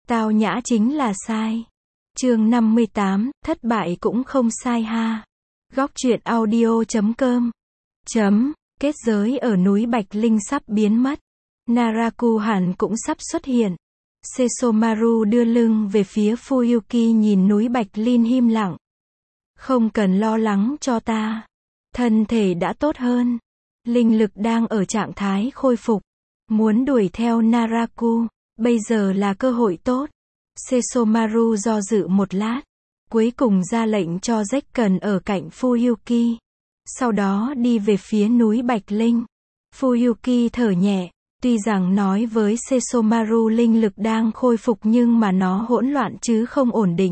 Tao nhã chính là sai. Chương 58, thất bại cũng không sai ha. Góc truyện audio.com. Kết giới ở núi Bạch Linh sắp biến mất. Naraku hẳn cũng sắp xuất hiện. Sesomaru đưa lưng về phía Fuyuki, nhìn núi Bạch Linh im lặng. Không cần lo lắng cho ta. Thân thể đã tốt hơn. Linh lực đang ở trạng thái khôi phục. Muốn đuổi theo Naraku, bây giờ là cơ hội tốt. Sesomaru do dự một lát. Cuối cùng ra lệnh cho Zekken ở cạnh Fuyuki. Sau đó đi về phía núi Bạch Linh. Fuyuki thở nhẹ. Tuy rằng nói với Sesomaru linh lực đang khôi phục nhưng mà nó hỗn loạn chứ không ổn định.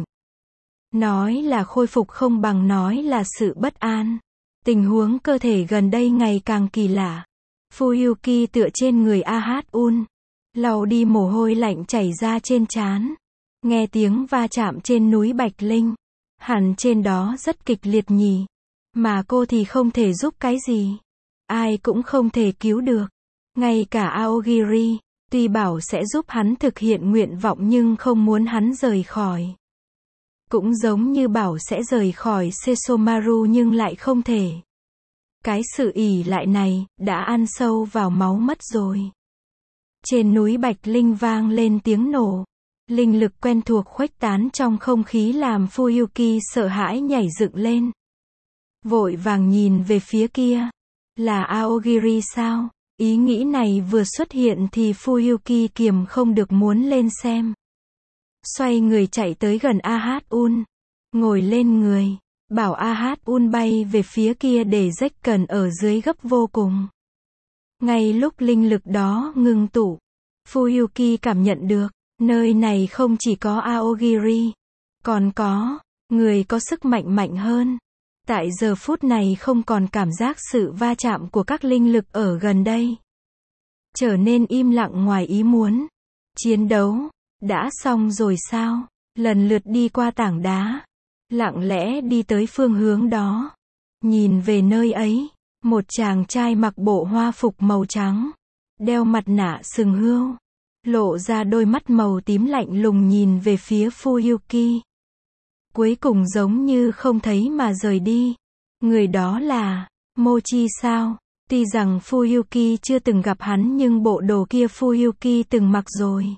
Nói là khôi phục không bằng nói là sự bất an. Tình huống cơ thể gần đây ngày càng kỳ lạ. Fuyuki tựa trên người Ahun, lau đi mồ hôi lạnh chảy ra trên trán. Nghe tiếng va chạm trên núi Bạch Linh. Hẳn trên đó rất kịch liệt nhỉ. Mà cô thì không thể giúp cái gì. Ai cũng không thể cứu được. Ngay cả Aogiri, tuy bảo sẽ giúp hắn thực hiện nguyện vọng nhưng không muốn hắn rời khỏi. Cũng giống như bảo sẽ rời khỏi Sesomaru nhưng lại không thể. Cái sự ỷ lại này, đã ăn sâu vào máu mất rồi. Trên núi Bạch Linh vang lên tiếng nổ. Linh lực quen thuộc khuếch tán trong không khí làm Fuyuki sợ hãi nhảy dựng lên. Vội vàng nhìn về phía kia. Là Aogiri sao? Ý nghĩ này vừa xuất hiện thì Fuyuki kiềm không được muốn lên xem. Xoay người chạy tới gần Ahun. Ngồi lên người. Bảo Ahun bay về phía kia để Zekken ở dưới gấp vô cùng. Ngay lúc linh lực đó ngưng tụ, Fuyuki cảm nhận được, nơi này không chỉ có Aogiri, còn có người có sức mạnh mạnh hơn. Tại giờ phút này không còn cảm giác sự va chạm của các linh lực ở gần đây. Trở nên im lặng ngoài ý muốn. Chiến đấu đã xong rồi sao? Lần lượt đi qua tảng đá, lặng lẽ đi tới phương hướng đó. Nhìn về nơi ấy, một chàng trai mặc bộ hoa phục màu trắng, đeo mặt nạ sừng hươu, lộ ra đôi mắt màu tím lạnh lùng nhìn về phía Fuyuki. Cuối cùng giống như không thấy mà rời đi. Người đó là Mochi sao? Tuy rằng Fuyuki chưa từng gặp hắn nhưng bộ đồ kia Fuyuki từng mặc rồi.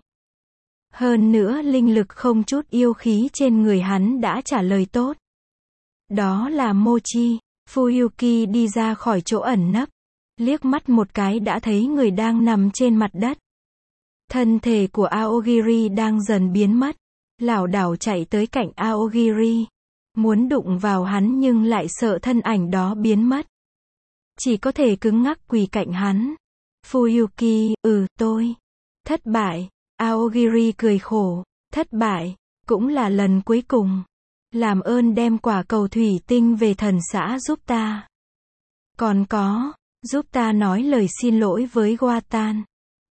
Hơn nữa linh lực không chút yêu khí trên người hắn đã trả lời tốt. Đó là Mochi. Fuyuki đi ra khỏi chỗ ẩn nấp. Liếc mắt một cái đã thấy người đang nằm trên mặt đất. Thân thể của Aogiri đang dần biến mất. Lảo đảo chạy tới cạnh Aogiri. Muốn đụng vào hắn nhưng lại sợ thân ảnh đó biến mất. Chỉ có thể cứng ngắc quỳ cạnh hắn. Fuyuki, tôi thất bại. Aogiri cười khổ. Thất bại, cũng là lần cuối cùng. Làm ơn đem quả cầu thủy tinh về thần xã giúp ta. Còn có, giúp ta nói lời xin lỗi với Watan.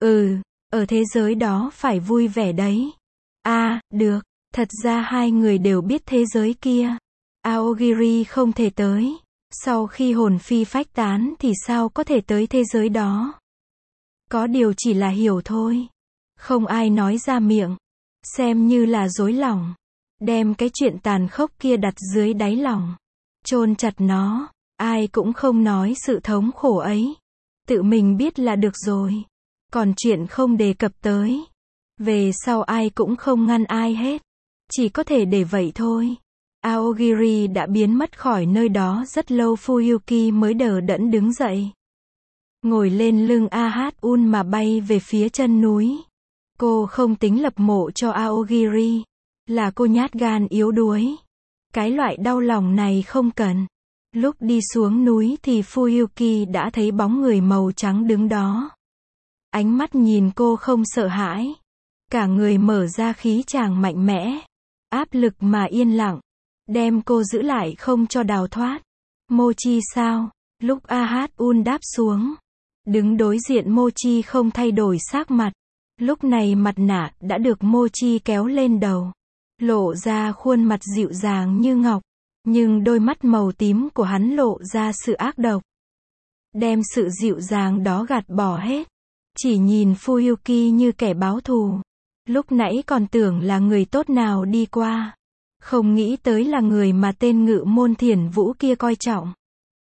Ở thế giới đó phải vui vẻ đấy. Được. Thật ra hai người đều biết thế giới kia. Aogiri không thể tới. Sau khi hồn phi phách tán thì sao có thể tới thế giới đó. Có điều chỉ là hiểu thôi. Không ai nói ra miệng. Xem như là dối lòng. Đem cái chuyện tàn khốc kia đặt dưới đáy lòng. Chôn chặt nó. Ai cũng không nói sự thống khổ ấy. Tự mình biết là được rồi. Còn chuyện không đề cập tới. Về sau ai cũng không ngăn ai hết. Chỉ có thể để vậy thôi. Aogiri đã biến mất khỏi nơi đó rất lâu. Fuyuki mới đờ đẫn đứng dậy. Ngồi lên lưng Ahun mà bay về phía chân núi. Cô không tính lập mộ cho Aogiri. Là cô nhát gan yếu đuối. Cái loại đau lòng này không cần. Lúc đi xuống núi thì Fuyuki đã thấy bóng người màu trắng đứng đó. Ánh mắt nhìn cô không sợ hãi. Cả người mở ra khí tràng mạnh mẽ. Áp lực mà yên lặng. Đem cô giữ lại không cho đào thoát. Mochi sao? Lúc Ahun đáp xuống. Đứng đối diện Mochi không thay đổi sắc mặt. Lúc này mặt nạ đã được Mochi kéo lên đầu. Lộ ra khuôn mặt dịu dàng như ngọc. Nhưng đôi mắt màu tím của hắn lộ ra sự ác độc. Đem sự dịu dàng đó gạt bỏ hết. Chỉ nhìn Fuyuki như kẻ báo thù. Lúc nãy còn tưởng là người tốt nào đi qua. Không nghĩ tới là người mà tên Ngự Môn Thiền Vũ kia coi trọng.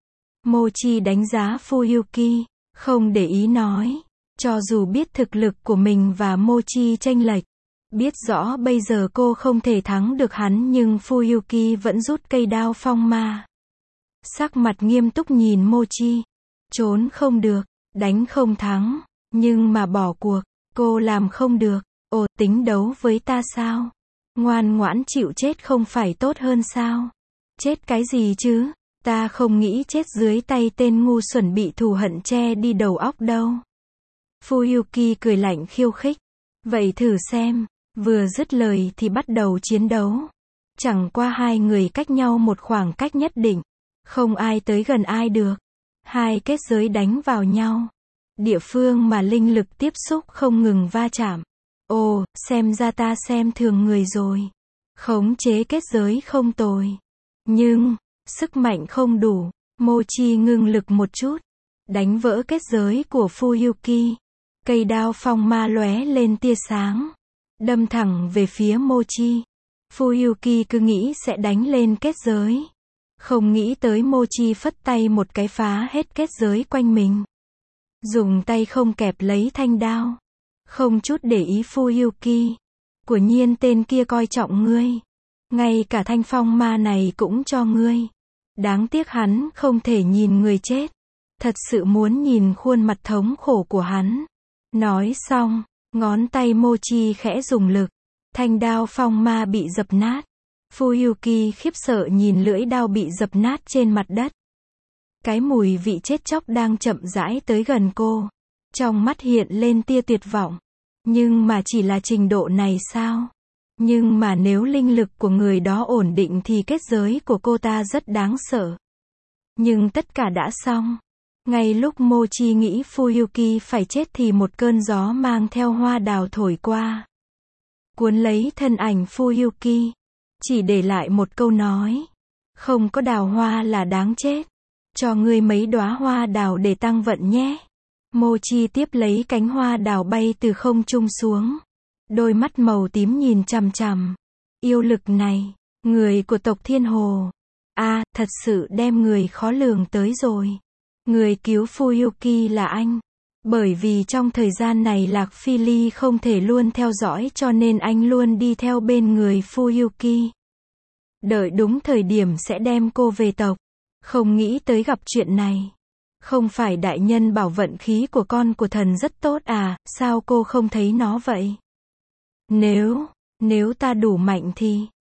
Mochi đánh giá Fuyuki, không để ý nói. Cho dù biết thực lực của mình và Mochi chênh lệch, biết rõ bây giờ cô không thể thắng được hắn nhưng Fuyuki vẫn rút cây đao phong ma. Sắc mặt nghiêm túc nhìn Mochi. Trốn không được, đánh không thắng, nhưng mà bỏ cuộc, cô làm không được. Ồ, tính đấu với ta sao? Ngoan ngoãn chịu chết không phải tốt hơn sao? Chết cái gì chứ? Ta không nghĩ chết dưới tay tên ngu xuẩn bị thù hận che đi đầu óc đâu. Fuyuki cười lạnh khiêu khích. Vậy thử xem. Vừa dứt lời thì bắt đầu chiến đấu. Chẳng qua hai người cách nhau một khoảng cách nhất định. Không ai tới gần ai được. Hai kết giới đánh vào nhau. Địa phương mà linh lực tiếp xúc không ngừng va chạm. Ồ, xem ra ta xem thường người rồi. Khống chế kết giới không tồi. Nhưng, sức mạnh không đủ. Mochi ngưng lực một chút. Đánh vỡ kết giới của Fuyuki. Cây đao phong ma lóe lên tia sáng. Đâm thẳng về phía Mochi. Fuyuki cứ nghĩ sẽ đánh lên kết giới. Không nghĩ tới Mochi phất tay một cái phá hết kết giới quanh mình. Dùng tay không kẹp lấy thanh đao. Không chút để ý Fuyuki. Quả nhiên tên kia coi trọng ngươi. Ngay cả thanh phong ma này cũng cho ngươi. Đáng tiếc hắn không thể nhìn người chết. Thật sự muốn nhìn khuôn mặt thống khổ của hắn. Nói xong, ngón tay Mochi khẽ dùng lực. Thanh đao phong ma bị dập nát. Fuyuki khiếp sợ nhìn lưỡi đao bị dập nát trên mặt đất. Cái mùi vị chết chóc đang chậm rãi tới gần cô. Trong mắt hiện lên tia tuyệt vọng. Nhưng mà chỉ là trình độ này sao? Nhưng mà nếu linh lực của người đó ổn định thì kết giới của cô ta rất đáng sợ. Nhưng tất cả đã xong. Ngay lúc Mochi nghĩ Fuyuki phải chết thì một cơn gió mang theo hoa đào thổi qua. Cuốn lấy thân ảnh Fuyuki. Chỉ để lại một câu nói. Không có đào hoa là đáng chết. Cho ngươi mấy đóa hoa đào để tăng vận nhé. Mochi tiếp lấy cánh hoa đào bay từ không trung xuống. Đôi mắt màu tím nhìn chằm chằm. Yêu lực này, người của tộc Thiên Hồ. Thật sự đem người khó lường tới rồi. Người cứu Fuyuki là anh. Bởi vì trong thời gian này Lạc Phi Ly không thể luôn theo dõi cho nên anh luôn đi theo bên người Fuyuki. Đợi đúng thời điểm sẽ đem cô về tộc. Không nghĩ tới gặp chuyện này. Không phải đại nhân bảo vận khí của con của thần rất tốt à, sao cô không thấy nó vậy? Nếu ta đủ mạnh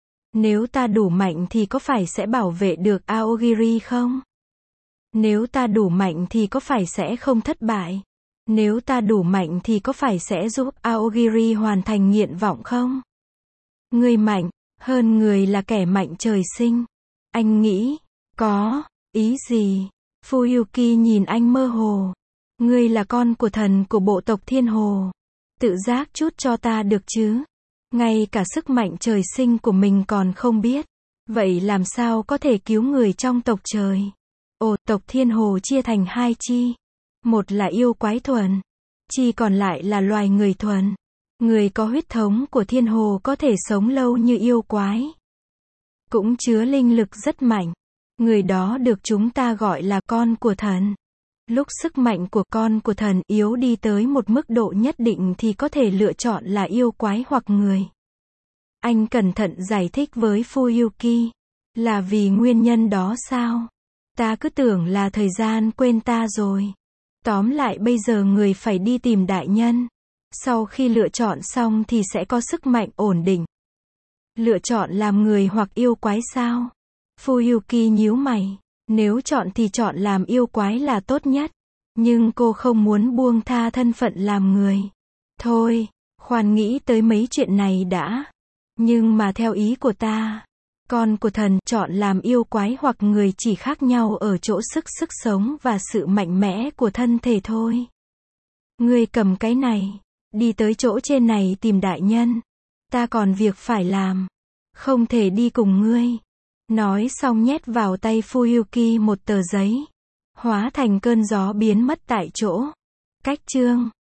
thì có phải sẽ bảo vệ được Aogiri không? Nếu ta đủ mạnh thì có phải sẽ không thất bại? Nếu ta đủ mạnh thì có phải sẽ giúp Aogiri hoàn thành nguyện vọng không? Người mạnh, hơn người là kẻ mạnh trời sinh. Anh nghĩ, có, ý gì? Fuyuki nhìn anh mơ hồ. Ngươi là con của thần của bộ tộc Thiên Hồ. Tự giác chút cho ta được chứ? Ngay cả sức mạnh trời sinh của mình còn không biết. Vậy làm sao có thể cứu người trong tộc trời? Ồ, tộc Thiên Hồ chia thành hai chi. Một là yêu quái thuần. Chi còn lại là loài người thuần. Người có huyết thống của Thiên Hồ có thể sống lâu như yêu quái. Cũng chứa linh lực rất mạnh. Người đó được chúng ta gọi là con của thần. Lúc sức mạnh của con của thần yếu đi tới một mức độ nhất định thì có thể lựa chọn là yêu quái hoặc người. Anh cẩn thận giải thích với Fuyuki. Là vì nguyên nhân đó sao? Ta cứ tưởng là thời gian quên ta rồi. Tóm lại bây giờ người phải đi tìm đại nhân. Sau khi lựa chọn xong thì sẽ có sức mạnh ổn định. Lựa chọn làm người hoặc yêu quái sao? Fuyuki nhíu mày. Nếu chọn thì chọn làm yêu quái là tốt nhất. Nhưng cô không muốn buông tha thân phận làm người. Thôi, khoan nghĩ tới mấy chuyện này đã. Nhưng mà theo ý của ta, con của thần chọn làm yêu quái hoặc người chỉ khác nhau ở chỗ sức sống và sự mạnh mẽ của thân thể thôi. Ngươi cầm cái này, đi tới chỗ trên này tìm đại nhân. Ta còn việc phải làm. Không thể đi cùng ngươi. Nói xong nhét vào tay Fuyuki một tờ giấy. Hóa thành cơn gió biến mất tại chỗ. Cách chương